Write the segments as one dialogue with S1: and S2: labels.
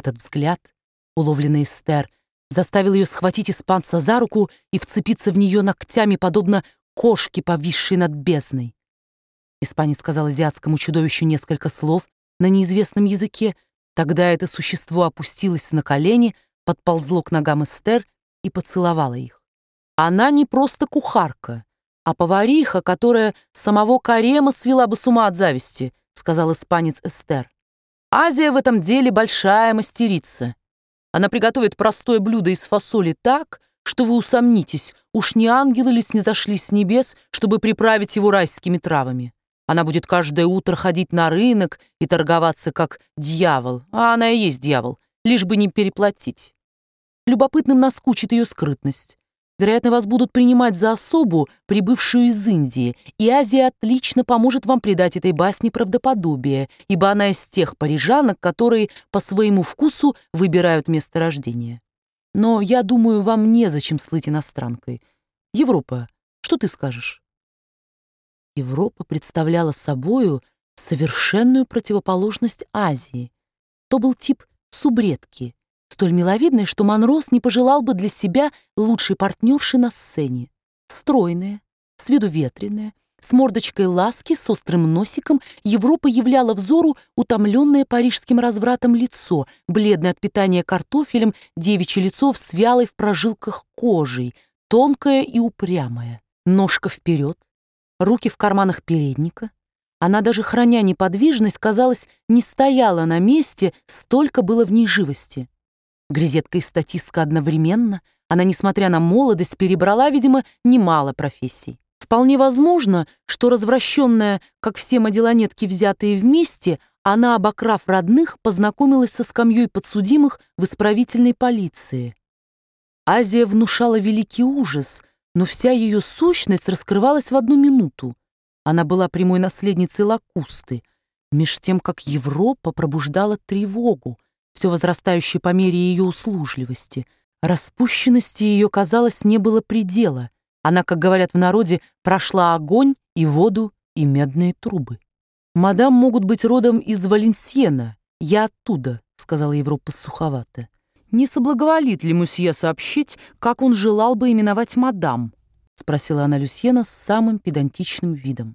S1: Этот взгляд, уловленный Эстер, заставил ее схватить испанца за руку и вцепиться в нее ногтями, подобно кошке, повисшей над бездной. Испанец сказал азиатскому чудовищу несколько слов на неизвестном языке. Тогда это существо опустилось на колени, подползло к ногам Эстер и поцеловало их. Она не просто кухарка, а повариха, которая самого Карема свела бы с ума от зависти, сказал испанец Эстер. Азия в этом деле большая мастерица. Она приготовит простое блюдо из фасоли так, что вы усомнитесь, уж не ангелы ли снизошли с небес, чтобы приправить его райскими травами. Она будет каждое утро ходить на рынок и торговаться как дьявол, а она и есть дьявол, лишь бы не переплатить. Любопытным наскучит ее скрытность. Вероятно, вас будут принимать за особу, прибывшую из Индии, и Азия отлично поможет вам придать этой басне правдоподобие, ибо она из тех парижанок, которые по своему вкусу выбирают место рождения. Но я думаю, вам незачем слыть иностранкой. Европа, что ты скажешь? Европа представляла собою совершенную противоположность Азии. То был тип субредки, столь миловидной, что Монрос не пожелал бы для себя лучшей партнерши на сцене. Стройная, с виду ветреная, с мордочкой ласки, с острым носиком, Европа являла взору утомленное парижским развратом лицо, бледное от питания картофелем, девичье лицо с вялой в прожилках кожей, тонкое и упрямое, ножка вперед, руки в карманах передника. Она, даже храня неподвижность, казалось, не стояла на месте, столько было в ней живости. Грезетка и статистка одновременно, она, несмотря на молодость, перебрала, видимо, немало профессий. Вполне возможно, что развращенная, как все маделонетки, взятые вместе, она, обокрав родных, познакомилась со скамьей подсудимых в исправительной полиции. Азия внушала великий ужас, но вся ее сущность раскрывалась в одну минуту. Она была прямой наследницей Лакусты, меж тем, как Европа пробуждала тревогу, все возрастающее по мере ее услужливости. Распущенности ее, казалось, не было предела. Она, как говорят в народе, прошла огонь и воду и медные трубы. «Мадам могут быть родом из Валенсьена. Я оттуда», — сказала Европа суховато. «Не соблаговолит ли мусье сообщить, как он желал бы именовать мадам?» — спросила она Люсьена с самым педантичным видом.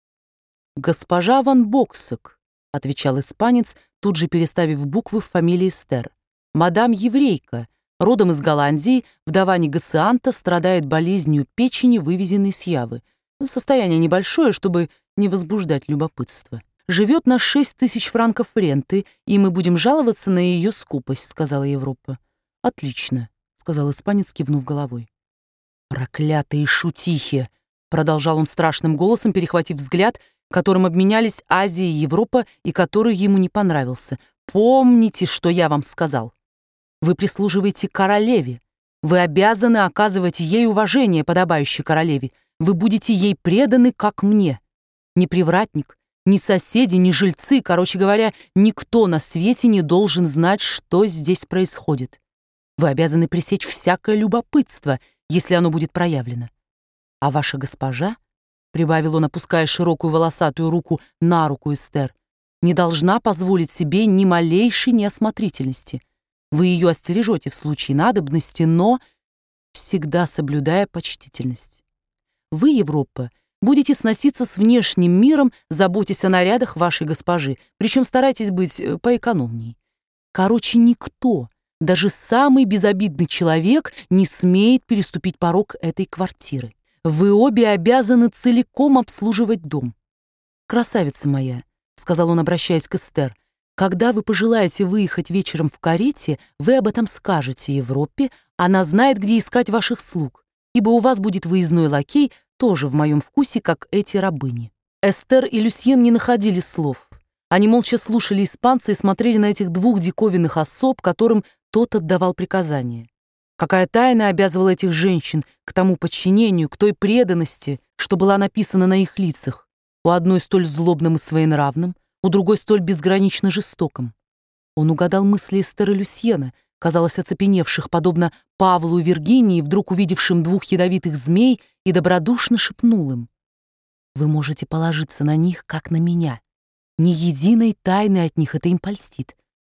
S1: «Госпожа ван Боксек», — отвечал испанец, тут же переставив буквы в фамилии Эстер. «Мадам еврейка, родом из Голландии, вдова негацианта, страдает болезнью печени, вывезенной с Явы. Состояние небольшое, чтобы не возбуждать любопытство. Живет на 6000 франков ренты, и мы будем жаловаться на ее скупость», — сказала Европа. «Отлично», — сказал испанец, кивнув головой. «Проклятые шутихи!» — продолжал он страшным голосом, перехватив взгляд, которым обменялись Азия и Европа, и который ему не понравился. «Помните, что я вам сказал. Вы прислуживаете королеве. Вы обязаны оказывать ей уважение, подобающее королеве. Вы будете ей преданы, как мне. Ни привратник, ни соседи, ни жильцы, короче говоря, никто на свете не должен знать, что здесь происходит. Вы обязаны пресечь всякое любопытство, если оно будет проявлено. А ваша госпожа, — прибавил он, опуская широкую волосатую руку на руку Эстер, — не должна позволить себе ни малейшей неосмотрительности. Вы ее остережете в случае надобности, но всегда соблюдая почтительность. Вы, Европа, будете сноситься с внешним миром, заботясь о нарядах вашей госпожи, причем старайтесь быть поэкономней. Короче, никто, даже самый безобидный человек, не смеет переступить порог этой квартиры. Вы обе обязаны целиком обслуживать дом. «Красавица моя», — сказал он, обращаясь к Эстер, «когда вы пожелаете выехать вечером в карете, вы об этом скажете Европе, она знает, где искать ваших слуг, ибо у вас будет выездной лакей, тоже в моем вкусе, как эти рабыни». Эстер и Люсьен не находили слов. Они молча слушали испанца и смотрели на этих двух диковинных особ, которым тот отдавал приказания. Какая тайна обязывала этих женщин к тому подчинению, к той преданности, что была написана на их лицах, у одной столь злобным и своенравным, у другой столь безгранично жестоким. Он угадал мысли Эстер и Люсьена, казалось, оцепеневших, подобно Павлу и Виргинии, вдруг увидевшим двух ядовитых змей, и добродушно шепнул им: «Вы можете положиться на них, как на меня. Ни единой тайны от них это им польстит.